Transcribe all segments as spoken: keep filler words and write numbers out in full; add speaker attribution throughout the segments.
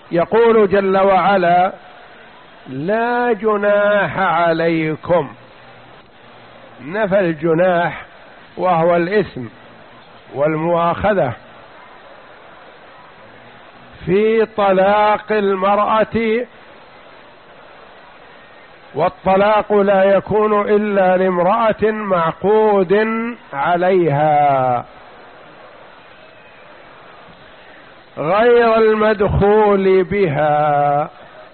Speaker 1: يقول جل وعلا: لا جناح عليكم. نفى الجناح وهو الإثم والمؤاخذة في طلاق المرأة، والطلاق لا يكون إلا لامرأة معقود عليها غير المدخول بها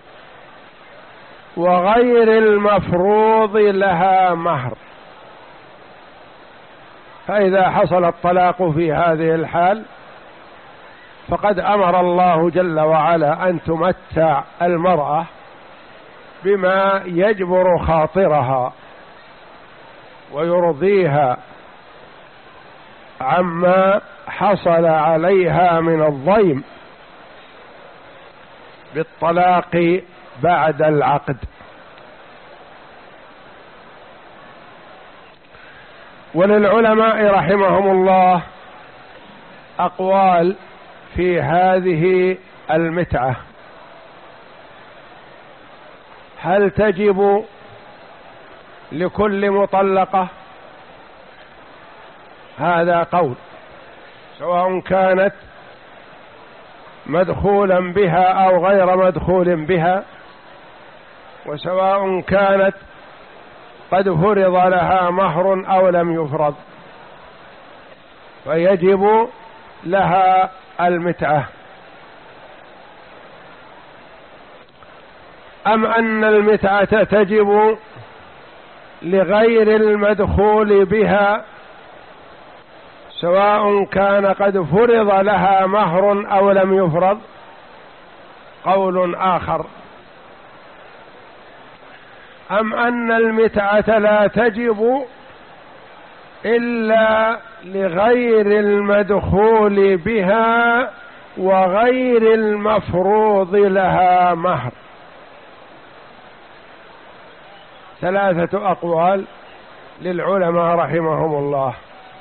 Speaker 1: وغير المفروض لها مهر. فإذا حصل الطلاق في هذه الحال فقد أمر الله جل وعلا أن تمتع المرأة بما يجبر خاطرها ويرضيها عما حصل عليها من الضيم بالطلاق بعد العقد. وللعلماء رحمهم الله أقوال في هذه المتعة: هل تجب لكل مطلقة؟ هذا قول، سواء كانت مدخولا بها أو غير مدخول بها، وسواء كانت قد فرض لها مهر أو لم يفرض، فيجب لها المتعة. أم أن المتعة تجب لغير المدخول بها سواء كان قد فرض لها مهر أو لم يفرض؟ قول آخر. أم أن المتعة لا تجب إلا لغير المدخول بها وغير المفروض لها مهر؟ ثلاثة أقوال للعلماء رحمهم الله.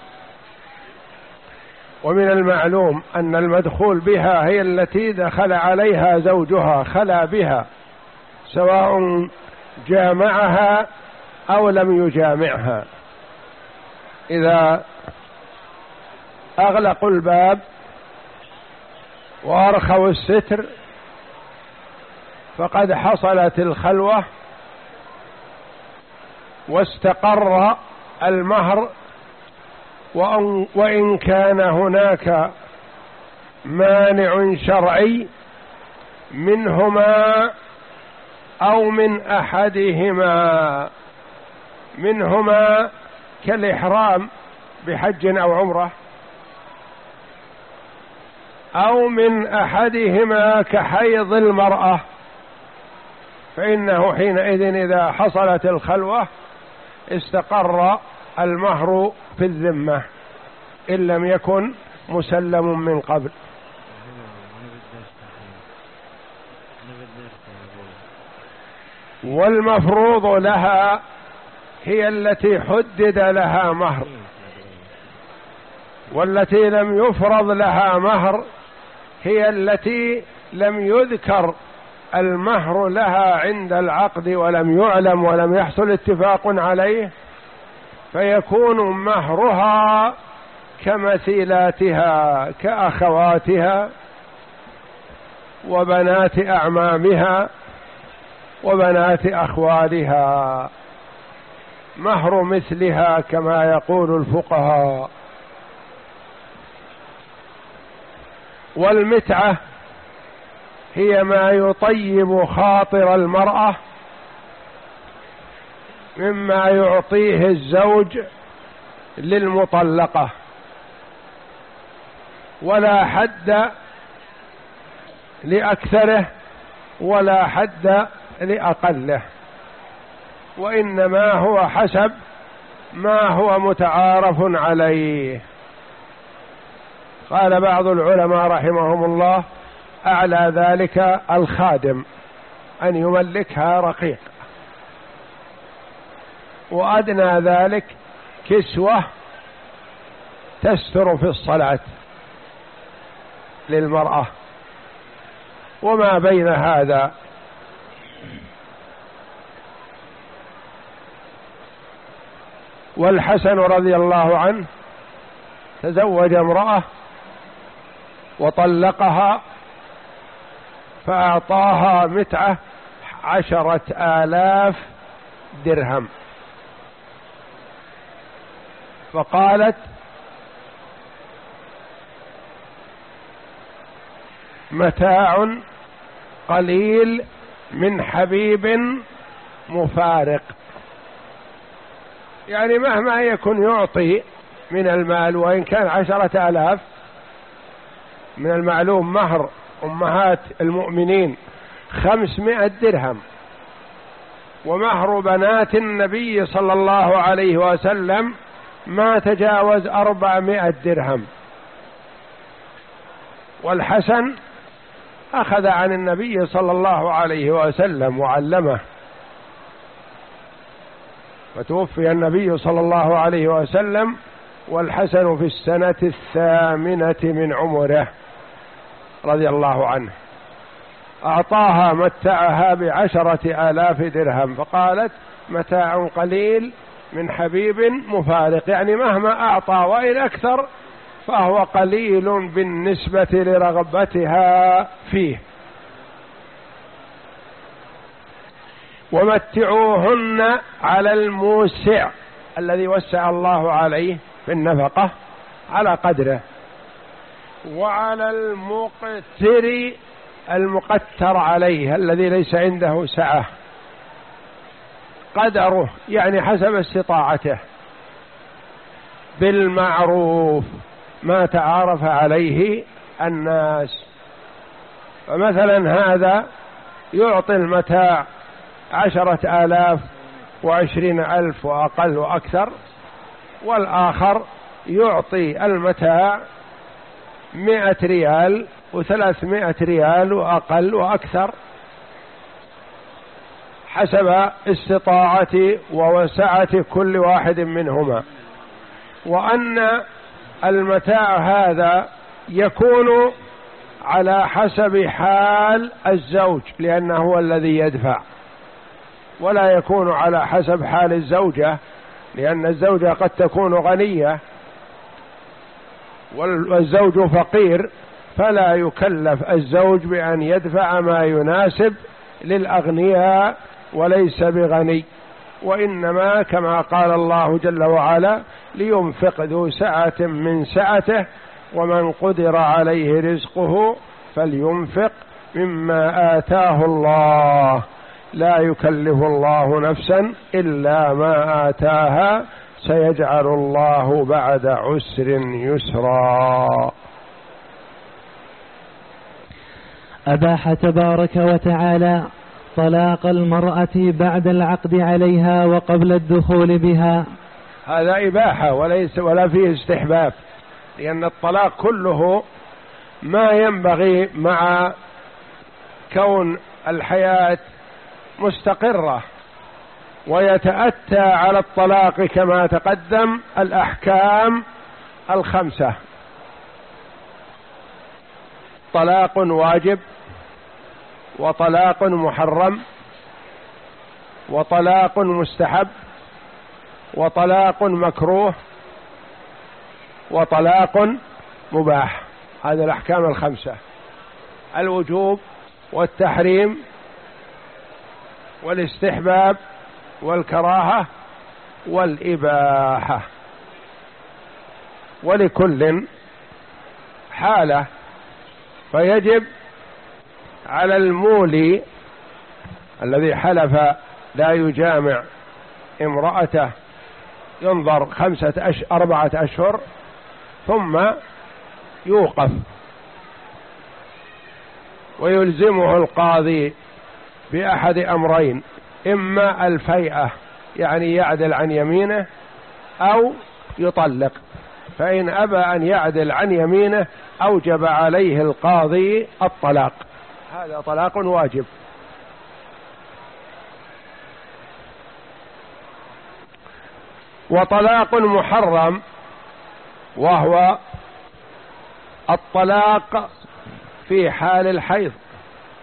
Speaker 1: ومن المعلوم أن المدخول بها هي التي دخل عليها زوجها، خلا بها، سواء جامعها أو لم يجامعها. إذا أغلقوا الباب وأرخوا الستر فقد حصلت الخلوة واستقر المهر، وإن كان هناك مانع شرعي منهما أو من أحدهما، منهما كالإحرام بحج أو عمرة، أو من أحدهما كحيض المرأة، فإنه حينئذ إذا حصلت الخلوة استقر المهر في الذمة إن لم يكن مسلم من قبل. والمفروض لها هي التي حدد لها مهر، والتي لم يفرض لها مهر هي التي لم يذكر المهر لها عند العقد ولم يعلم ولم يحصل اتفاق عليه، فيكون مهرها كمثيلاتها كأخواتها وبنات أعمامها وبنات أخوالها، مهر مثلها كما يقول الفقهاء. والمتعة هي ما يطيب خاطر المرأة مما يعطيه الزوج للمطلقة، ولا حد لأكثره ولا حد لأقله، وإنما هو حسب ما هو متعارف عليه. قال بعض العلماء رحمهم الله: أعلى ذلك الخادم أن يملكها رقيق، وأدنى ذلك كسوة تستر في الصلاة للمرأة، وما بين هذا. والحسن رضي الله عنه تزوج امرأة وطلقها فأعطاها متعة عشرة آلاف درهم، فقالت: متاع قليل من حبيب مفارق. يعني مهما يكن يعطي من المال، وإن كان عشرة آلاف، من المعلوم مهر أمهات المؤمنين خمسمائة درهم، ومهر بنات النبي صلى الله عليه وسلم ما تجاوز أربعمائة درهم. والحسن أخذ عن النبي صلى الله عليه وسلم وعلمه، فتوفي النبي صلى الله عليه وسلم والحسن في السنة الثامنة من عمره رضي الله عنه. أعطاها متعها بعشرة آلاف درهم، فقالت: متاع قليل من حبيب مفارق. يعني مهما أعطى وإن أكثر فهو قليل بالنسبة لرغبتها فيه. ومتعوهن على الموسع الذي وسع الله عليه في النفقة على قدره، وعلى المقتر المقتر عليه الذي ليس عنده سعة قدره، يعني حسب استطاعته، بالمعروف ما تعارف عليه الناس. فمثلا هذا يعطي المتاع عشرة آلاف وعشرين ألف وأقل وأكثر، والآخر يعطي المتاع مئة ريال وثلاثمائة ريال وأقل وأكثر، حسب استطاعة ووسعة كل واحد منهما. وأن المتاع هذا يكون على حسب حال الزوج، لأنه هو الذي يدفع، ولا يكون على حسب حال الزوجة، لأن الزوجة قد تكون غنية والزوج فقير، فلا يكلف الزوج بأن يدفع ما يناسب للأغنياء وليس بغني، وإنما كما قال الله جل وعلا: لينفق ذو سعة من سعته ومن قدر عليه رزقه فلينفق مما آتاه الله لا يكلف الله نفسا إلا ما آتاها سيجعل الله بعد عسر يسرا.
Speaker 2: أباح تبارك وتعالى طلاق المرأة بعد العقد عليها وقبل الدخول بها.
Speaker 1: هذا إباحة وليس ولا فيه استحباب، لأن الطلاق كله ما ينبغي مع كون الحياة مستقرة، ويتأتى على الطلاق كما تقدم الأحكام الخمسة: طلاق واجب، وطلاق محرم، وطلاق مستحب، وطلاق مكروه، وطلاق مباح. هذه الأحكام الخمسة: الوجوب والتحريم والاستحباب والكراهة والإباحة. ولكل حالة، فيجب على المولي الذي حلف لا يجامع امرأته ينظر خمسة أش... أربعة أشهر ثم يوقف، ويلزمه القاضي بأحد أمرين: إما الفيئة يعني يعدل عن يمينه، أو يطلق. فإن أبى أن يعدل عن يمينه أوجب عليه القاضي الطلاق. هذا طلاق واجب. وطلاق محرم وهو الطلاق في حال الحيض،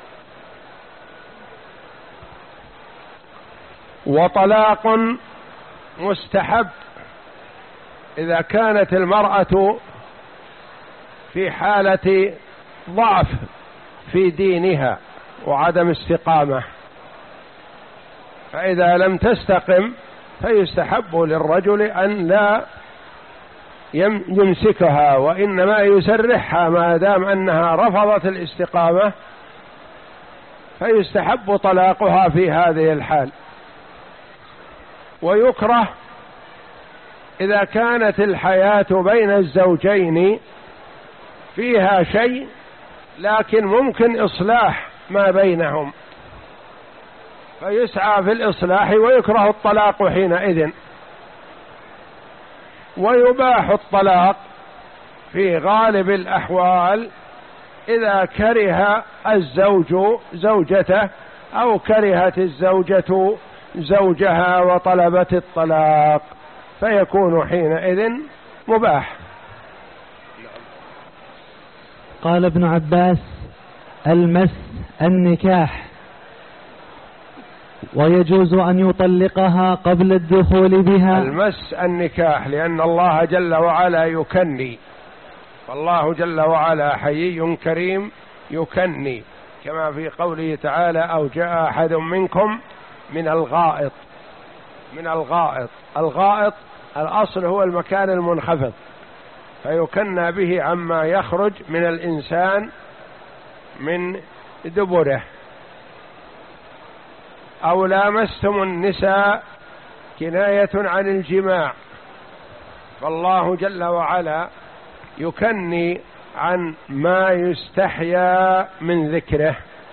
Speaker 1: وطلاق مستحب إذا كانت المرأة في حالة ضعف في دينها وعدم استقامة، فإذا لم تستقم فيستحب للرجل أن لا يمسكها، وإنما يسرحها ما دام أنها رفضت الاستقامة، فيستحب طلاقها في هذه الحال. ويكره إذا كانت الحياة بين الزوجين فيها شيء لكن ممكن إصلاح ما بينهم، فيسعى في الإصلاح، ويكره الطلاق حينئذ. ويباح الطلاق في غالب الأحوال إذا كره الزوج زوجته أو كرهت الزوجة زوجها وطلبت الطلاق، فيكون حينئذ مباح.
Speaker 2: قال ابن عباس: المس النكاح، ويجوز أن يطلقها قبل الدخول بها.
Speaker 1: المس النكاح لأن الله جل وعلا يكني، فالله جل وعلا حيي كريم يكني، كما في قوله تعالى: أو جاء أحد منكم من الغائط. من الغائط، الغائط الأصل هو المكان المنخفض، فيكنى به عما يخرج من الإنسان من دبره. أو لامستم النساء كناية عن الجماع، فالله جل وعلا يكني عن ما يستحيا من ذكره.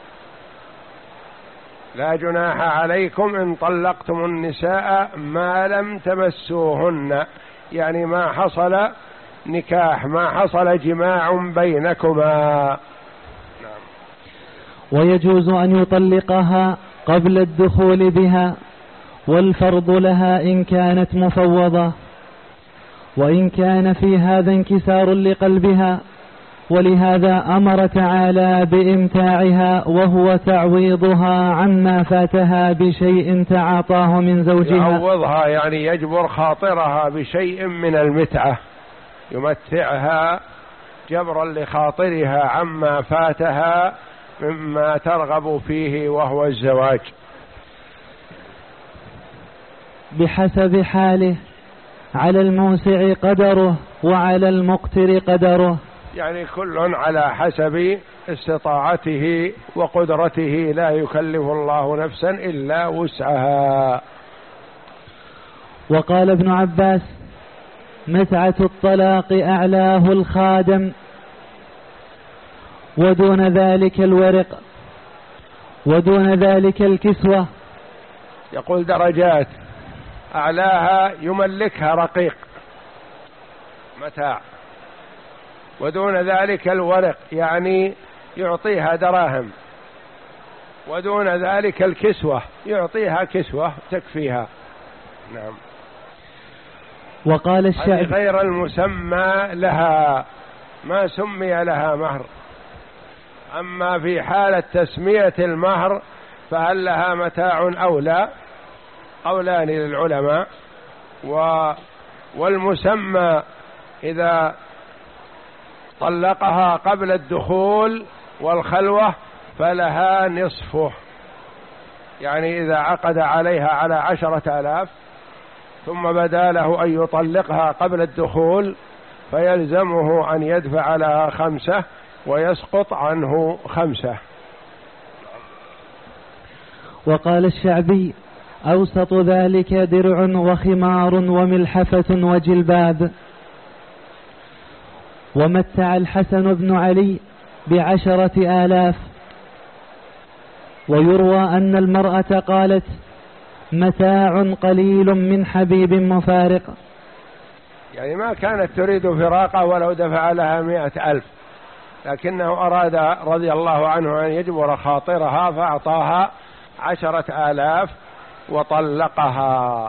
Speaker 1: لا جناح عليكم إن طلقتم النساء ما لم تمسوهن، يعني ما حصل نكاح، ما حصل جماع بينكما.
Speaker 2: نعم. ويجوز أن يطلقها قبل الدخول بها، والفرض لها إن كانت مفوضة، وإن كان في هذا انكسار لقلبها، ولهذا أمر تعالى بإمتاعها وهو تعويضها عما فاتها بشيء تعاطاه من زوجها.
Speaker 1: يعوضها يعني يجبر خاطرها بشيء من المتعة، يمتعها جبرا لخاطرها عما فاتها مما ترغب فيه وهو الزواج
Speaker 2: بحسب حاله، على الموسع قدره وعلى المقتر قدره،
Speaker 1: يعني كل على حسب استطاعته وقدرته، لا يكلف الله نفسا إلا وسعها.
Speaker 2: وقال ابن عباس: متعة الطلاق أعلاه الخادم، ودون ذلك الورق، ودون ذلك الكسوة.
Speaker 1: يقول درجات، أعلاها يملكها رقيق متاع، ودون ذلك الورق يعني يعطيها دراهم، ودون ذلك الكسوة يعطيها كسوة تكفيها. نعم.
Speaker 2: وقال الشعبي:
Speaker 1: غير المسمى لها، ما سمي لها مهر. أما في حالة تسمية المهر فهل لها متاع أو لا؟ قولان للعلماء. و والمسمى إذا طلقها قبل الدخول والخلوة فلها نصفه، يعني إذا عقد عليها على عشرة آلاف ثم بدا له أن يطلقها قبل الدخول فيلزمه أن يدفع لها خمسة ويسقط عنه خمسة.
Speaker 2: وقال الشعبي: أوسط ذلك درع وخمار وملحفة وجلباب. ومتع الحسن بن علي بعشرة آلاف. ويروى أن المرأة قالت: متاع قليل من حبيب مفارق،
Speaker 1: يعني ما كانت تريد فراقه ولو دفع لها مئة ألف، لكنه أراد رضي الله عنه أن يجبر خاطرها فأعطاها عشرة آلاف وطلقها.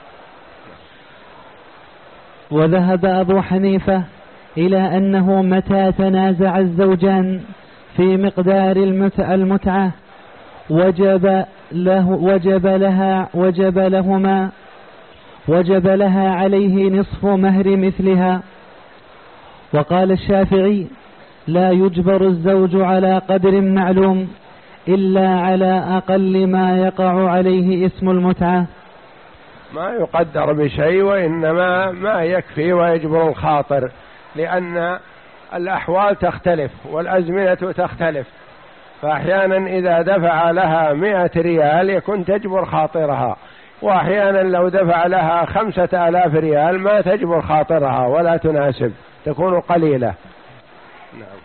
Speaker 2: وذهب أبو حنيفة إلى أنه متى تنازع الزوجان في مقدار المتعة وجب له وجب لها وجب لهما وجب لها عليه نصف مهر مثلها. وقال الشافعي لا يجبر الزوج على قدر معلوم إلا على أقل ما يقع عليه اسم المتعة،
Speaker 1: ما يقدر بشيء، وإنما ما يكفي ويجبر الخاطر، لأن الأحوال تختلف والأزمنة تختلف، فأحيانا إذا دفع لها مئة ريال يكون تجبر خاطرها، وأحيانا لو دفع لها خمسة آلاف ريال ما تجبر خاطرها ولا تناسب، تكون قليلة. نعم.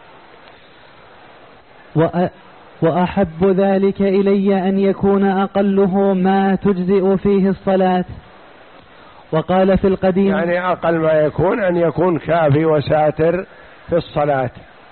Speaker 2: وأحب ذلك إلي أن يكون أقله ما تجزئ فيه الصلاة. وقال في القديم
Speaker 1: يعني أقل ما يكون أن يكون كافي وساتر في الصلاة.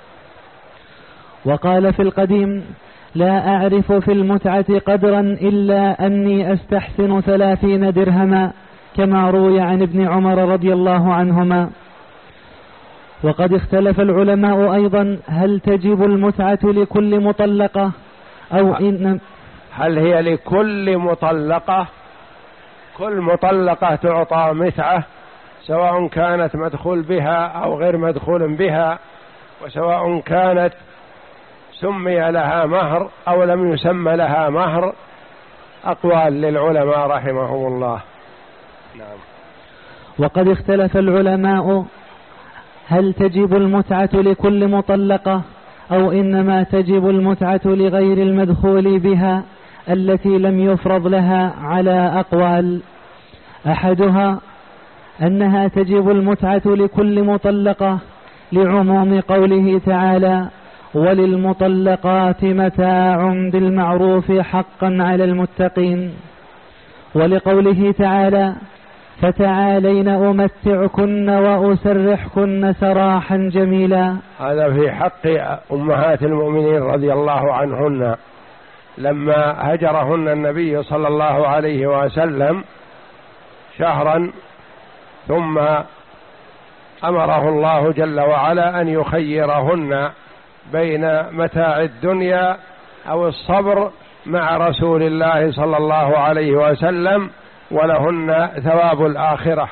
Speaker 2: وقال في القديم لا أعرف في المتعة قدرا إلا أني أستحسن ثلاثين درهما، كما روي عن ابن عمر رضي الله عنهما. وقد اختلف العلماء أيضا هل تجب المتعة لكل مطلقة أو إن
Speaker 1: هل هي لكل مطلقة؟ كل مطلقة تعطى متعة سواء كانت مدخول بها أو غير مدخول بها، وسواء كانت سمي لها مهر أو لم يسمى لها مهر، أقوال للعلماء رحمهم الله. نعم.
Speaker 2: وقد اختلف العلماء هل تجب المتعة لكل مطلقة أو إنما تجب المتعة لغير المدخول بها التي لم يفرض لها على أقوال. أحدها أنها تجب المتعة لكل مطلقة لعموم قوله تعالى وللمطلقات متاع بالمعروف حقا على المتقين، ولقوله تعالى فتعالين أمتعكن وأسرحكن سراحا جميلا.
Speaker 1: هذا في حق أمهات المؤمنين رضي الله عنهن لما هجرهن النبي صلى الله عليه وسلم شهرا، ثم أمره الله جل وعلا أن يخيرهن بين متاع الدنيا أو الصبر مع رسول الله صلى الله عليه وسلم ولهن ثواب الآخرة،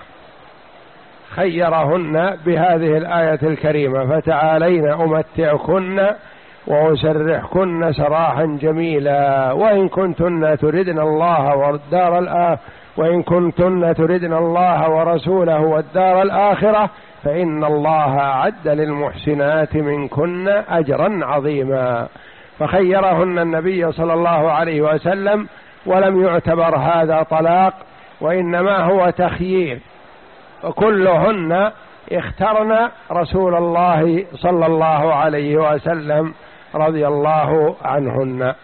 Speaker 1: خيرهن بهذه الآية الكريمة فتعالين أمتعكن وأسرحكن سراحا جميلا وإن كنتن تردن الله والدار الآخرة وإن كنتن تردن الله ورسوله والدار الآخرة فإن الله أعد للمحسنات منكن أجرا عظيما. فخيرهن النبي صلى الله عليه وسلم، ولم يعتبر هذا طلاق وإنما هو تخيير، وكلهن اخترن رسول الله صلى الله عليه وسلم رضي الله عنهن.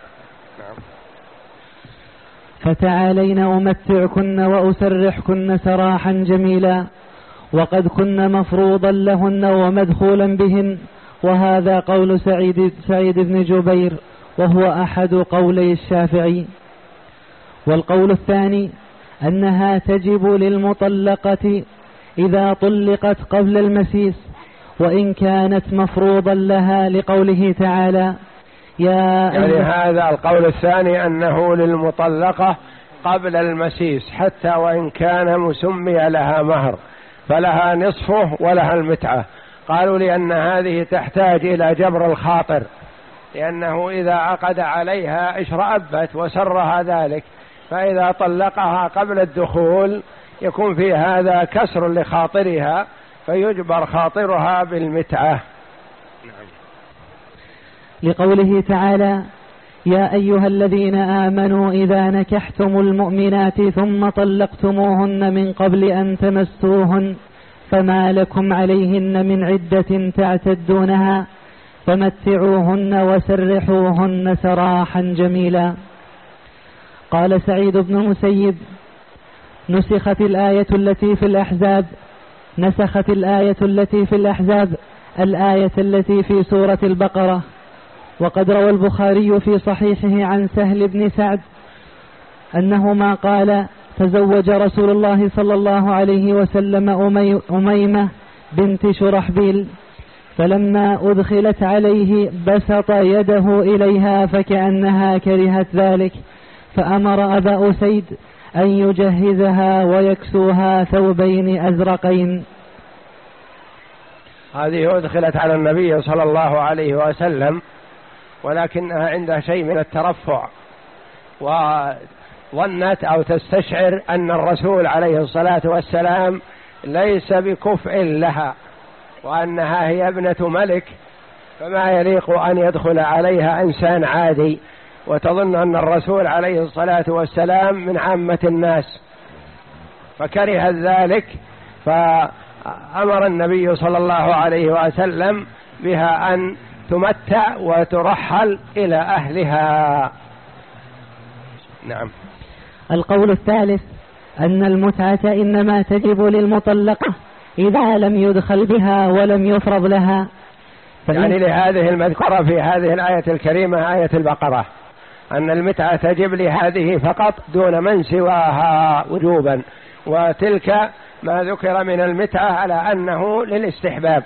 Speaker 2: فتعالين أمتعكن وأسرحكن سراحا جميلا، وقد كن مفروضا لهن ومدخولا بهن، وهذا قول سعيد, سعيد بن جبير وهو أحد قولي الشافعي. والقول الثاني أنها تجب للمطلقة إذا طلقت قبل المسيس وإن كانت مفروضا لها لقوله تعالى يا
Speaker 1: يعني هذا القول الثاني أنه للمطلقة قبل المسيس حتى وإن كان مسمي لها مهر فلها نصفه ولها المتعة. قالوا لأن هذه تحتاج إلى جبر الخاطر، لأنه إذا عقد عليها اشرأبت وسرها ذلك، فإذا طلقها قبل الدخول يكون في هذا كسر لخاطرها فيجبر خاطرها بالمتعة.
Speaker 2: لقوله تعالى يا أيها الذين آمنوا إذا نكحتم المؤمنات ثم طلقتموهن من قبل أن تمسوهن فما لكم عليهن من عدة تعتدونها فمتعوهن وسرحوهن سراحا جميلا. قال سعيد بن المسيب نسخت الآية التي في الأحزاب نسخت الآية التي في الأحزاب الآية التي في سورة البقرة. وقد روى البخاري في صحيحه عن سهل بن سعد أنهما قال تزوج رسول الله صلى الله عليه وسلم أميمة بنت شرحبيل فلما أدخلت عليه بسط يده إليها فكأنها كرهت ذلك، فأمر أبا أسيد أن يجهزها ويكسوها ثوبين أزرقين.
Speaker 1: هذه أدخلت على النبي صلى الله عليه وسلم، ولكنها عندها شيء من الترفع، وظنت أو تستشعر أن الرسول عليه الصلاة والسلام ليس بكفء لها، وأنها هي ابنة ملك، فما يليق أن يدخل عليها إنسان عادي، وتظن أن الرسول عليه الصلاة والسلام من عامة الناس، فكره ذلك، فأمر النبي صلى الله عليه وسلم بها أن تمتع وترحل إلى أهلها. نعم.
Speaker 2: القول الثالث أن المتعة إنما تجب للمطلقة إذا لم يدخل بها ولم يفرض لها،
Speaker 1: يعني لهذه المذكرة في هذه الآية الكريمة آية البقرة أن المتعة تجب لهذه فقط دون من سواها وجوبا، وتلك ما ذكر من المتعة على أنه للاستحباب.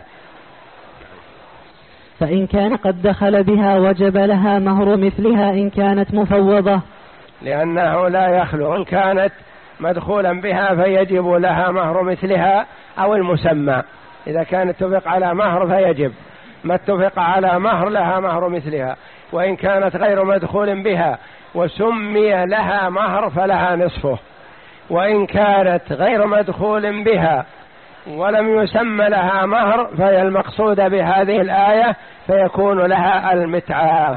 Speaker 2: فإن كان قد دخل بها وجب لها مهر مثلها إن كانت مفوضة،
Speaker 1: لأنه لا يخلو، إن كانت مدخولا بها فيجب لها مهر مثلها أو المسمى، إذا كانت اتفق على مهر فيجب، ما اتفق على مهر لها مهر مثلها، وإن كانت غير مدخول بها وسمي لها مهر فلها نصفه، وإن كانت غير مدخول بها ولم يسمى لها مهر فهي المقصود بهذه الآية فيكون لها المتعة.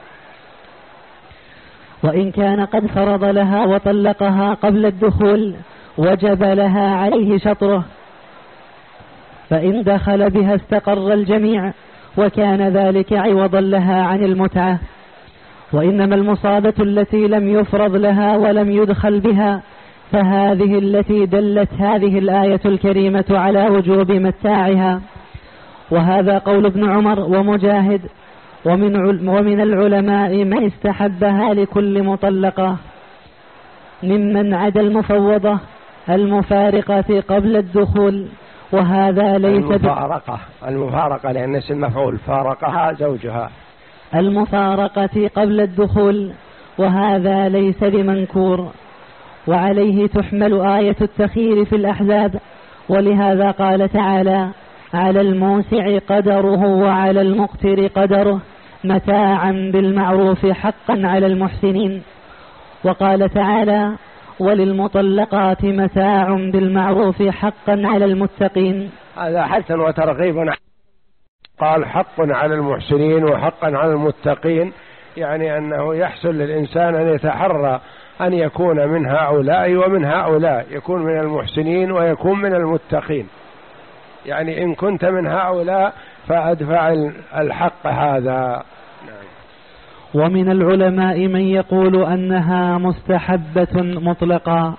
Speaker 2: وإن كان قد فرض لها وطلقها قبل الدخول وجب لها عليه شطره، فإن دخل بها استقر الجميع وكان ذلك عوضا لها عن المتعة. وإنما المصابة التي لم يفرض لها ولم يدخل بها فهذه التي دلت هذه الآية الكريمة على وجوب متاعها، وهذا قول ابن عمر ومجاهد ومن ومن العلماء من استحبها لكل مطلقة ممن عدا المفوضة المفارقة قبل الدخول، وهذا ليس
Speaker 1: المفارقة المفارقة لأن اسم مفعول فارقها زوجها،
Speaker 2: المفارقة قبل الدخول، وهذا ليس بمنكور، وعليه تحمل آية التخيير في الأحزاب، ولهذا قال تعالى: على الموسع قدره وعلى المقتر قدره متاعا بالمعروف حقا على المحسنين. وقال تعالى: وللمطلقات متاع بالمعروف حقا على المتقين.
Speaker 1: هذا حث وترغيب، قال حق على المحسنين وحقا على المتقين، يعني أنه يحسن للإنسان أن يتحرى أن يكون من هؤلاء ومن هؤلاء، يكون من المحسنين ويكون من المتقين، يعني إن كنت من هؤلاء فأدفع الحق هذا.
Speaker 2: ومن العلماء من يقول أنها مستحبة مطلقا،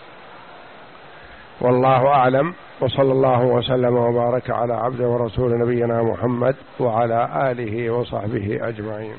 Speaker 1: والله أعلم، وصلى الله وسلم وبارك على عبده ورسول نبينا محمد وعلى آله وصحبه أجمعين.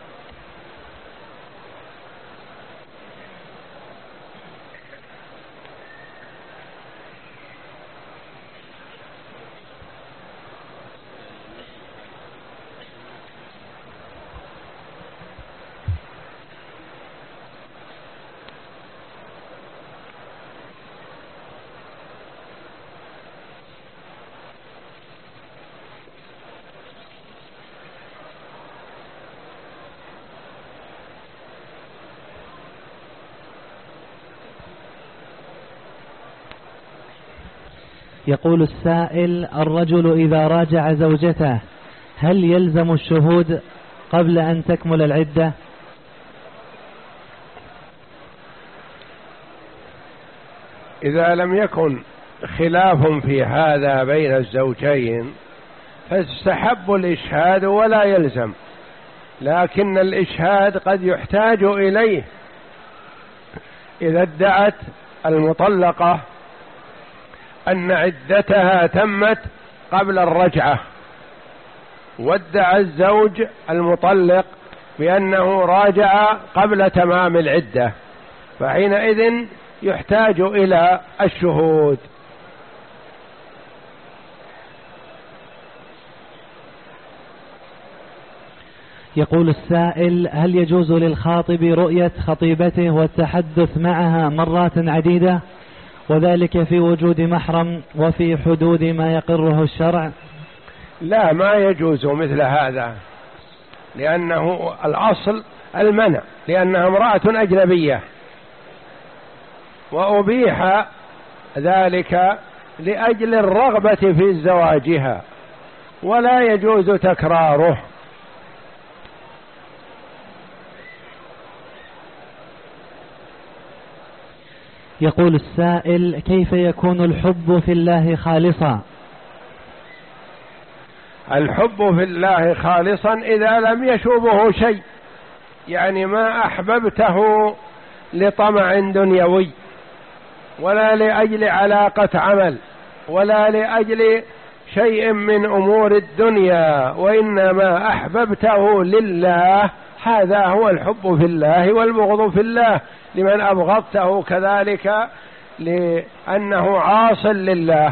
Speaker 2: يقول السائل: الرجل إذا راجع زوجته هل يلزم الشهود قبل أن تكمل العدة؟
Speaker 1: إذا لم يكن خلاف في هذا بين الزوجين فاستحب الإشهاد ولا يلزم، لكن الإشهاد قد يحتاج إليه إذا ادعت المطلقة أن عدتها تمت قبل الرجعة، وادعى الزوج المطلق بأنه راجع قبل تمام العدة، فحينئذ يحتاج إلى الشهود.
Speaker 2: يقول السائل: هل يجوز للخاطب رؤية خطيبته والتحدث معها مرات عديدة، وذلك في وجود محرم وفي حدود ما يقره الشرع؟
Speaker 1: لا، ما يجوز مثل هذا، لأنه الأصل المنع، لأنها امرأة أجنبية، وأبيح ذلك لأجل الرغبة في زواجها، ولا يجوز تكراره.
Speaker 2: يقول السائل: كيف يكون الحب في الله خالصا؟
Speaker 1: الحب في الله خالصا إذا لم يشوبه شيء، يعني ما أحببته لطمع دنيوي، ولا لأجل علاقة عمل، ولا لأجل شيء من أمور الدنيا، وإنما أحببته لله. هذا هو الحب في الله، والبغض في الله لمن أبغضته كذلك لأنه عاص لله.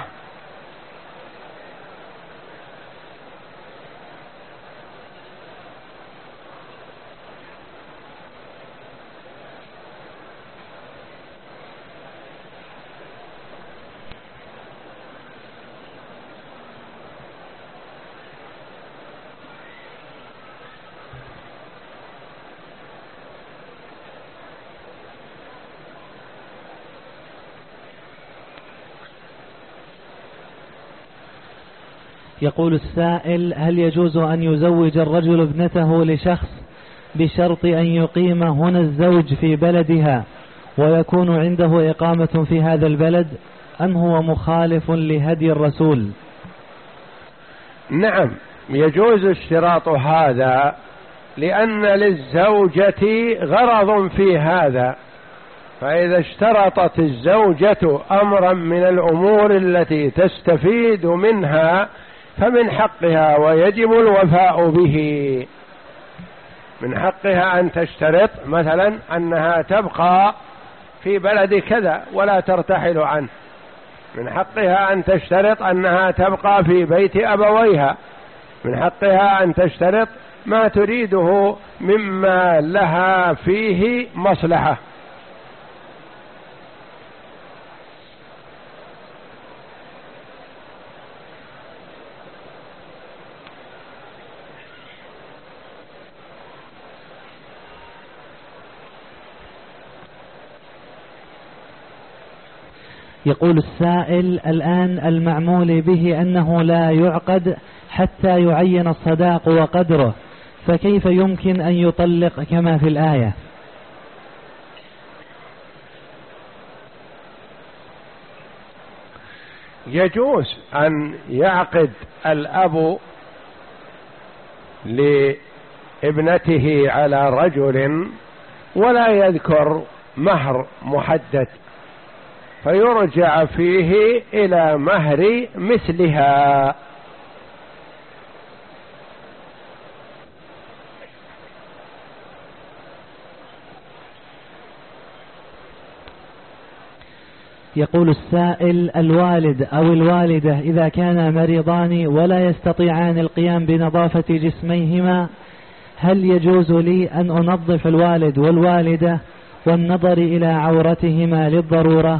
Speaker 2: يقول السائل: هل يجوز أن يزوج الرجل ابنته لشخص بشرط أن يقيم هنا الزوج في بلدها ويكون عنده إقامة في هذا البلد، أم هو مخالف لهدي الرسول؟
Speaker 1: نعم، يجوز اشتراط هذا، لأن للزوجة غرض في هذا، فإذا اشترطت الزوجة أمرا من الأمور التي تستفيد منها فمن حقها ويجب الوفاء به. من حقها أن تشترط مثلا أنها تبقى في بلد كذا ولا ترتحل عنه، من حقها أن تشترط أنها تبقى في بيت أبويها، من حقها أن تشترط ما تريده مما لها فيه مصلحة.
Speaker 2: يقول السائل: الآن المعمول به أنه لا يعقد حتى يعين الصداق وقدره، فكيف يمكن أن يطلق كما في الآية؟
Speaker 1: يجوز أن يعقد الأب لابنته على رجل ولا يذكر مهر محدد، فيرجع فيه إلى مهر مثلها.
Speaker 2: يقول السائل: الوالد أو الوالدة إذا كانا مريضان ولا يستطيعان القيام بنظافة جسميهما، هل يجوز لي أن أنظف الوالد والوالدة والنظر إلى عورتهما للضرورة؟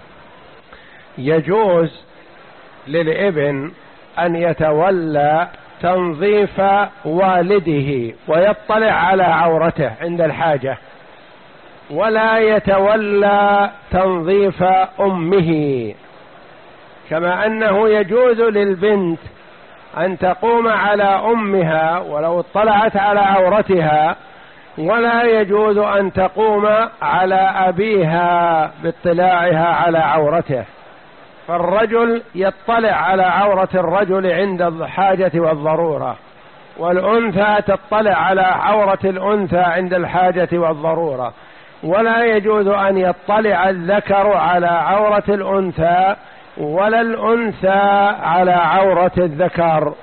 Speaker 1: يجوز للابن أن يتولى تنظيف والده ويطلع على عورته عند الحاجة، ولا يتولى تنظيف أمه، كما أنه يجوز للبنت أن تقوم على أمها ولو اطلعت على عورتها، ولا يجوز أن تقوم على أبيها باطلاعها على عورته. فالرجل يطلع على عورة الرجل عند الحاجة والضرورة، والأنثى تطلع على عورة الأنثى عند الحاجة والضرورة، ولا يجوز أن يطلع الذكر على عورة الأنثى ولا الأنثى على عورة الذكر.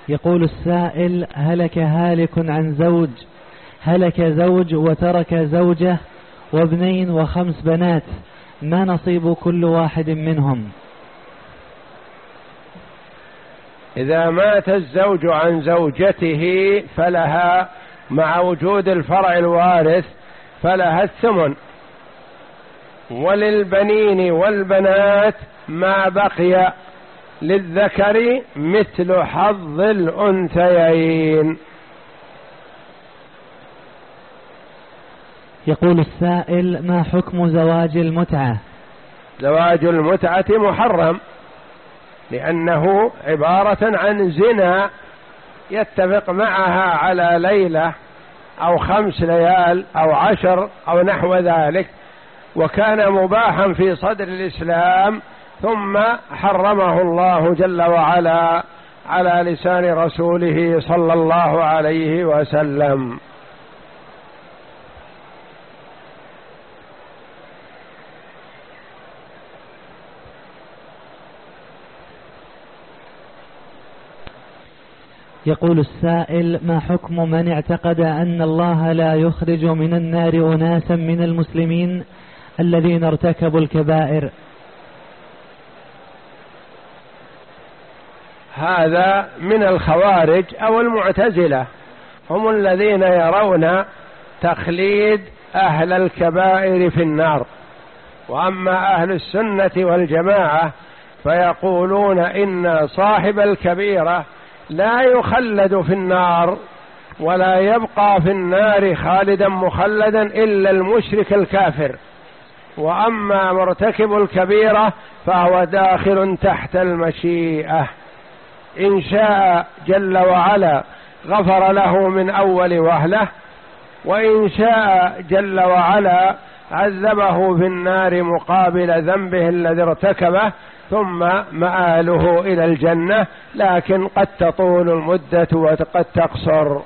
Speaker 2: يقول السائل: هلك هالك عن زوج، هلك زوج وترك زوجة وابنين وخمس بنات، ما نصيب كل واحد منهم؟
Speaker 1: إذا مات الزوج عن زوجته فلها مع وجود الفرع الوارث فلها الثمن، وللبنين والبنات ما بقي للذكر مثل حظ الأنثيين.
Speaker 2: يقول السائل: ما حكم زواج المتعة؟
Speaker 1: زواج المتعة محرم، لأنه عبارة عن زنا يتفق معها على ليلة أو خمس ليال أو عشر أو نحو ذلك، وكان مباحا في صدر الإسلام ثم حرمه الله جل وعلا على لسان رسوله صلى الله عليه وسلم.
Speaker 2: يقول السائل: ما حكم من اعتقد أن الله لا يخرج من النار أناسا من المسلمين الذين ارتكبوا الكبائر؟
Speaker 1: هذا من الخوارج أو المعتزلة، هم الذين يرون تخليد أهل الكبائر في النار. وأما أهل السنة والجماعة فيقولون إن صاحب الكبيرة لا يخلد في النار ولا يبقى في النار خالدا مخلدا إلا المشرك الكافر، وأما مرتكب الكبيرة فهو داخل تحت المشيئة، إن شاء جل وعلا غفر له من أول وهلة، وإن شاء جل وعلا عذبه في النار مقابل ذنبه الذي ارتكبه، ثم مآله إلى الجنة، لكن قد تطول المدة وقد تقصر.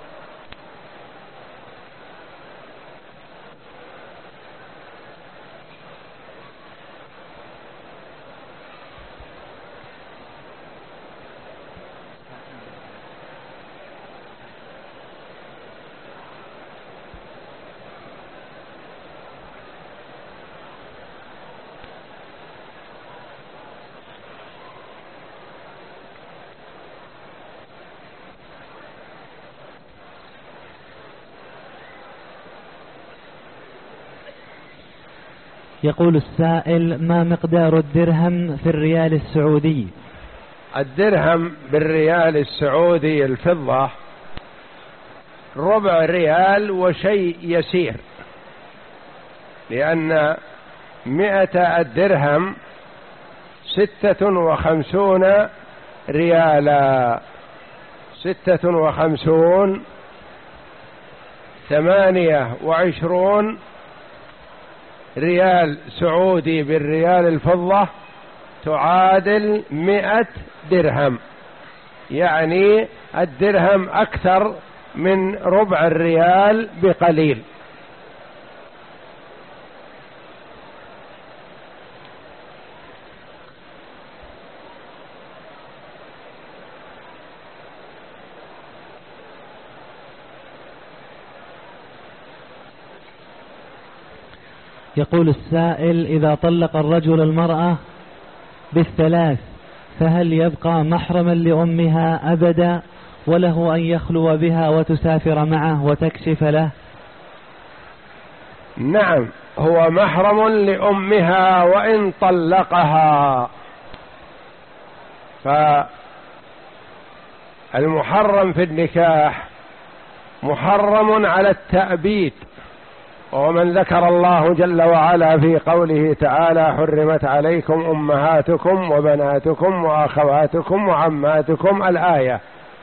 Speaker 2: يقول السائل: ما مقدار الدرهم في الريال السعودي؟
Speaker 1: الدرهم بالريال السعودي الفضة ربع ريال وشيء يسير، لأن مئة الدرهم ستة وخمسون ريالا، ستة وخمسون ثمانية وعشرون ريال سعودي بالريال الفضة تعادل مئة درهم، يعني الدرهم أكثر من ربع الريال بقليل.
Speaker 2: يقول السائل: إذا طلق الرجل المرأة بالثلاث فهل يبقى محرما لأمها أبدا، وله أن يخلو بها وتسافر معه وتكشف له؟
Speaker 1: نعم، هو محرم لأمها وإن طلقها، فالمحرم في النكاح محرم على التأبيد، ومن ذكر الله جل وعلا في قوله تعالى: حرمت عليكم أمهاتكم وبناتكم وأخواتكم وعماتكم، الآية.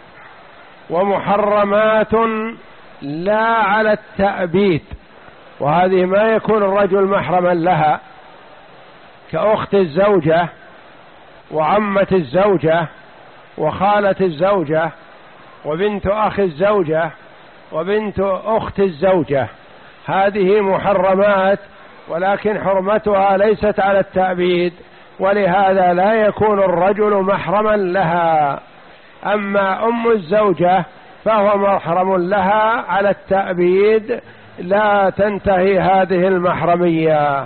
Speaker 1: ومحرمات لا على التأبيد، وهذه ما يكون الرجل محرما لها، كأخت الزوجة وعمة الزوجة وخالة الزوجة وبنت أخي الزوجة وبنت أخت الزوجة، هذه محرمات، ولكن حرمتها ليست على التأبيد، ولهذا لا يكون الرجل محرما لها. أما أم الزوجة فهو محرم لها على التأبيد، لا تنتهي هذه المحرمية.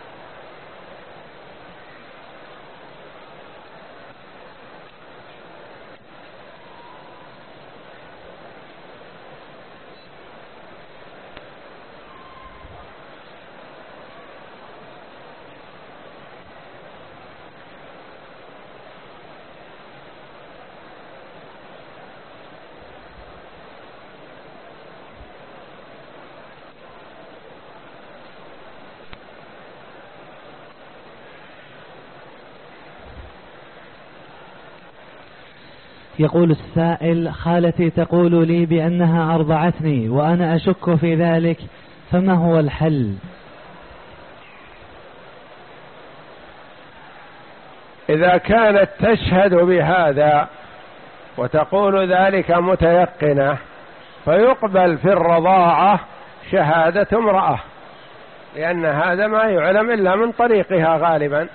Speaker 2: يقول السائل: خالتي تقول لي بأنها أرضعتني وأنا أشك في ذلك، فما هو الحل؟
Speaker 1: إذا كانت تشهد بهذا وتقول ذلك متيقنة فيقبل في الرضاعة شهادة امرأة، لأن هذا ما يعلم إلا من طريقها غالبا.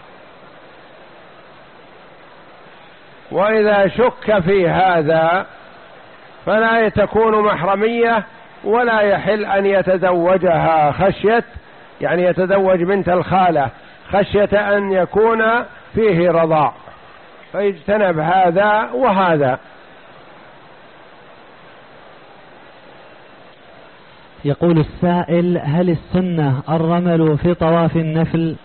Speaker 1: وإذا شك في هذا فلا تكون محرمية ولا يحل أن يتزوجها خشية، يعني يتزوج بنت الخالة خشية أن يكون فيه رضاع، فيجتنب هذا وهذا.
Speaker 2: يقول السائل: هل السنة الرمل في طواف النفل؟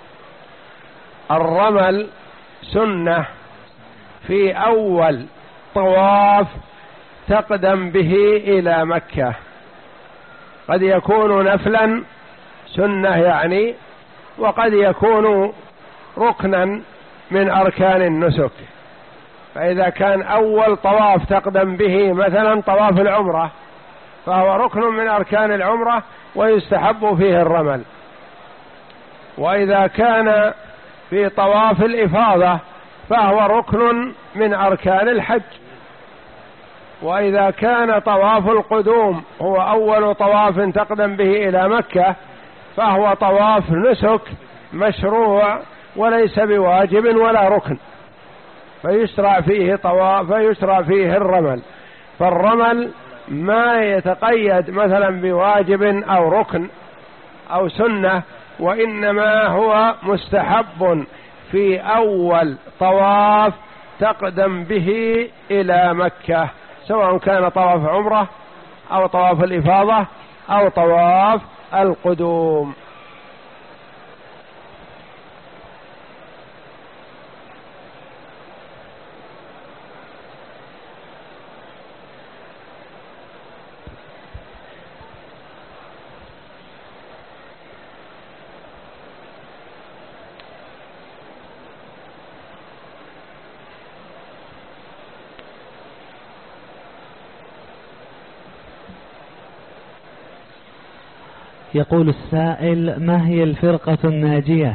Speaker 1: الرمل سنة في أول طواف تقدم به إلى مكة، قد يكون نفلا سنة يعني، وقد يكون ركنا من أركان النسك. فإذا كان أول طواف تقدم به مثلا طواف العمرة فهو ركن من أركان العمرة ويستحب فيه الرمل. وإذا كان في طواف الإفاضة فهو ركن من أركان الحج. وإذا كان طواف القدوم هو أول طواف تقدم به إلى مكة فهو طواف نسك مشروع وليس بواجب ولا ركن، فيشرع فيه طواف فيشرع فيه الرمل. فالرمل ما يتقيد مثلا بواجب أو ركن أو سنة، وإنما هو مستحب في أول طواف تقدم به إلى مكة، سواء كان طواف عمرة أو طواف الإفاضة أو طواف القدوم.
Speaker 2: يقول السائل: ما هي الفرقة الناجية؟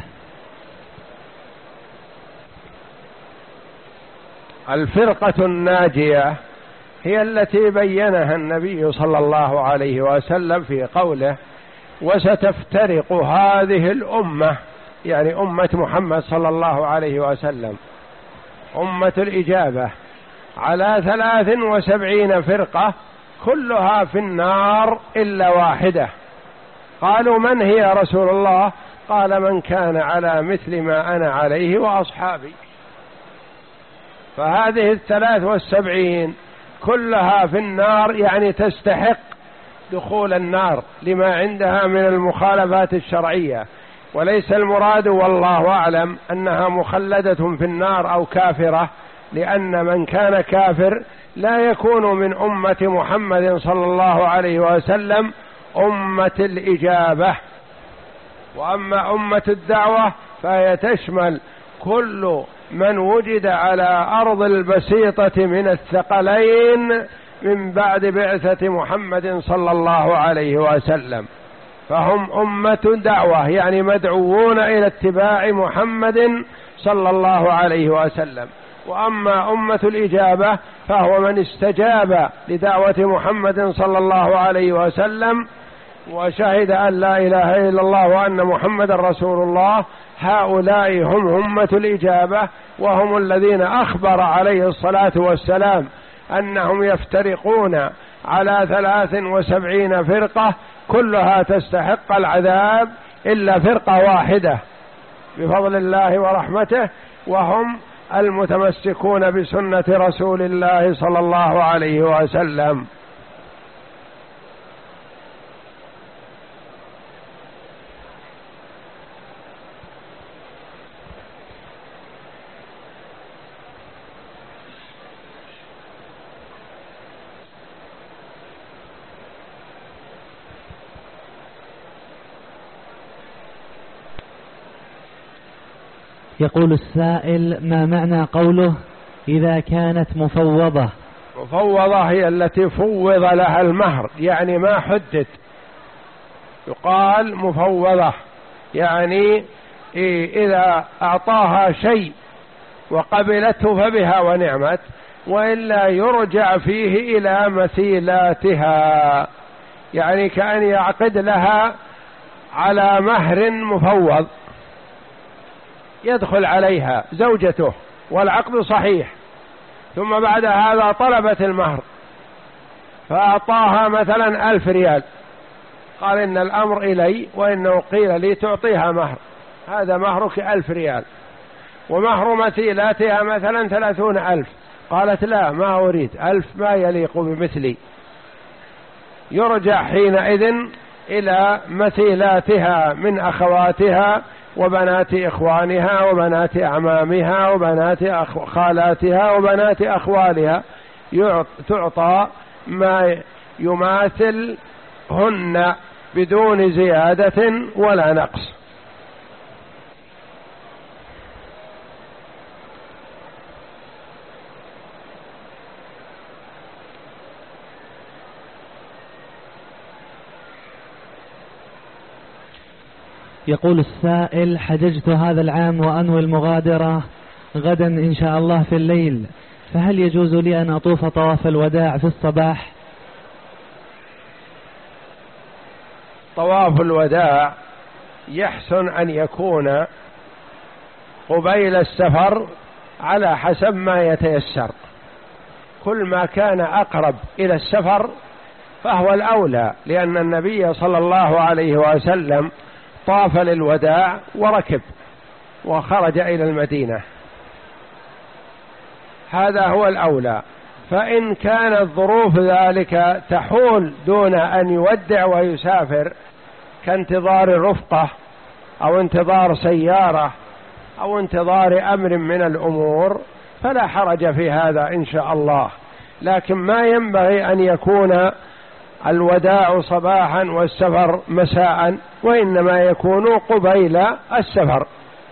Speaker 1: الفرقة الناجية هي التي بينها النبي صلى الله عليه وسلم في قوله: وستفترق هذه الأمة، يعني أمة محمد صلى الله عليه وسلم أمة الإجابة، على ثلاث وسبعين فرقة كلها في النار إلا واحدة. قالوا: من هي يا رسول الله؟ قال: من كان على مثل ما أنا عليه وأصحابي. فهذه الثلاث والسبعين كلها في النار، يعني تستحق دخول النار لما عندها من المخالفات الشرعية، وليس المراد والله أعلم أنها مخلدة في النار أو كافرة، لأن من كان كافر لا يكون من أمة محمد صلى الله عليه وسلم أمة الإجابة. وأما أمة الدعوة فهي تشمل كل من وجد على أرض البسيطة من الثقلين من بعد بعثة محمد صلى الله عليه وسلم، فهم أمة دعوة، يعني مدعوون إلى اتباع محمد صلى الله عليه وسلم. وأما أمة الإجابة فهو من استجاب لدعوة محمد صلى الله عليه وسلم وشهد أن لا إله إلا الله وأن محمد رسول الله، هؤلاء هم أمة الإجابة، وهم الذين أخبر عليه الصلاة والسلام أنهم يفترقون على ثلاث وسبعين فرقة كلها تستحق العذاب إلا فرقة واحدة بفضل الله ورحمته، وهم المتمسكون بسنة رسول الله صلى الله عليه وسلم.
Speaker 2: يقول السائل: ما معنى قوله إذا كانت مفوضة؟
Speaker 1: مفوضة هي التي فوض لها المهر، يعني ما حدد، يقال مفوضة يعني إذا أعطاها شيء وقبلته فبها ونعمت، وإلا يرجع فيه إلى مثيلاتها، يعني كأن يعقد لها على مهر مفوض يدخل عليها زوجته والعقد صحيح، ثم بعد هذا طلبت المهر فأعطاها مثلا ألف ريال، قال إن الأمر إلي وإنه قيل لي تعطيها مهر، هذا مهرك ألف ريال، ومهر مثيلاتها مثلا ثلاثون ألف، قالت لا ما أريد ألف، ما يليق بمثلي، يرجع حينئذ إلى مثيلاتها من أخواتها وبنات إخوانها وبنات أعمامها وبنات خالاتها وبنات أخوالها، تعطى ما يماثلهن بدون زيادة ولا نقص.
Speaker 2: يقول السائل: حججت هذا العام وأنوي المغادرة غدا إن شاء الله في الليل، فهل يجوز لي أن أطوف طواف الوداع في الصباح؟
Speaker 1: طواف الوداع يحسن أن يكون قبيل السفر على حسب ما يتيسر، كل ما كان أقرب إلى السفر فهو الأولى، لأن النبي صلى الله عليه وسلم طاف للوداع وركب وخرج إلى المدينة، هذا هو الأولى. فإن كانت ظروف ذلك تحول دون أن يودع ويسافر كانتظار الرفقة أو انتظار سيارة أو انتظار أمر من الأمور فلا حرج في هذا إن شاء الله، لكن ما ينبغي أن يكون الوداع صباحا والسفر مساء، وإنما يكون قبيل السفر.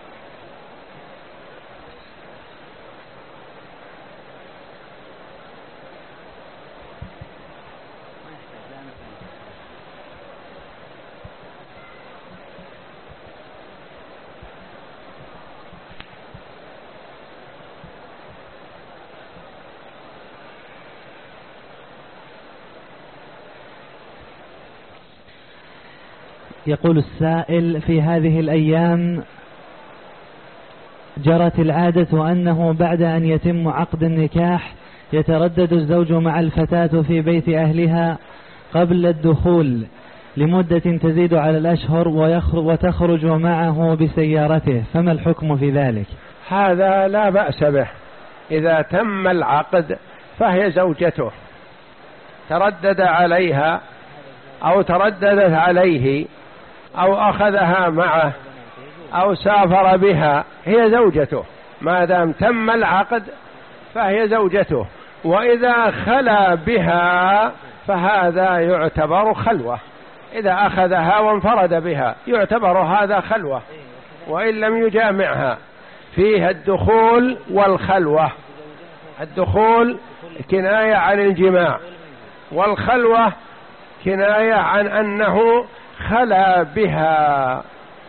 Speaker 2: يقول السائل: في هذه الأيام جرت العادة أنه بعد أن يتم عقد النكاح يتردد الزوج مع الفتاة في بيت أهلها قبل الدخول لمدة تزيد على الأشهر وتخرج معه بسيارته، فما الحكم في ذلك؟
Speaker 1: هذا لا بأس به، إذا تم العقد فهي زوجته، تردد عليها أو ترددت عليه أو أخذها معه أو سافر بها، هي زوجته ما دام تم العقد فهي زوجته، وإذا خلا بها فهذا يعتبر خلوة، إذا أخذها وانفرد بها يعتبر هذا خلوة، وإن لم يجامعها. فيها الدخول والخلوة، الدخول كناية عن الجماع، والخلوة كناية عن أنه خلا بها،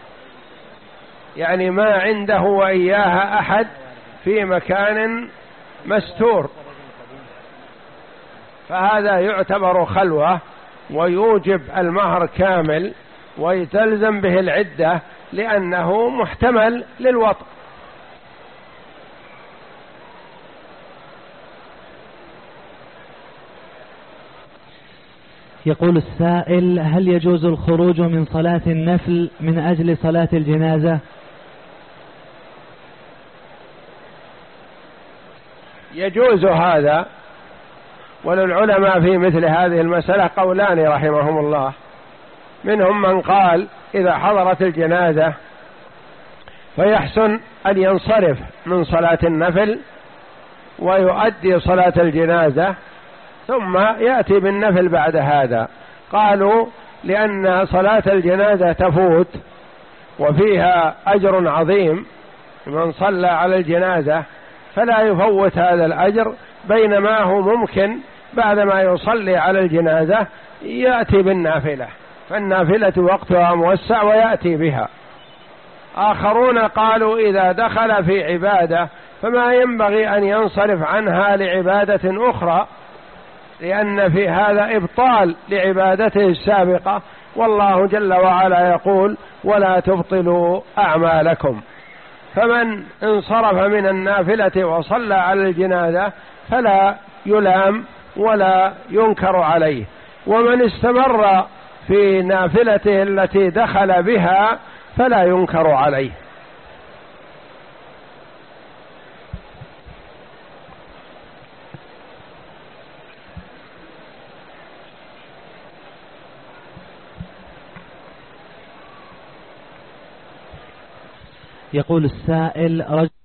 Speaker 1: يعني ما عنده وإياها أحد في مكان مستور، فهذا يعتبر خلوة ويوجب المهر كامل ويتلزم به العدة لأنه محتمل للوطء.
Speaker 2: يقول السائل: هل يجوز الخروج من صلاة النفل من أجل صلاة الجنازة؟
Speaker 1: يجوز هذا، وللعلماء في مثل هذه المسألة قولان رحمهم الله. منهم من قال إذا حضرت الجنازة فيحسن أن ينصرف من صلاة النفل ويؤدي صلاة الجنازة ثم يأتي بالنفل بعد هذا. قالوا لأن صلاة الجنازة تفوت وفيها أجر عظيم من صلى على الجنازة، فلا يفوت هذا الأجر، بينما هو ممكن بعدما يصلي على الجنازة يأتي بالنافلة، فالنافلة وقتها موسع ويأتي بها. آخرون قالوا إذا دخل في عبادة فما ينبغي أن ينصرف عنها لعبادة أخرى، لأن في هذا إبطال لعبادته السابقة، والله جل وعلا يقول: ولا تبطلوا أعمالكم. فمن انصرف من النافلة وصلى على الجنازة فلا يلام ولا ينكر عليه، ومن استمر في نافلته التي دخل بها فلا ينكر عليه.
Speaker 2: يقول السائل: رجل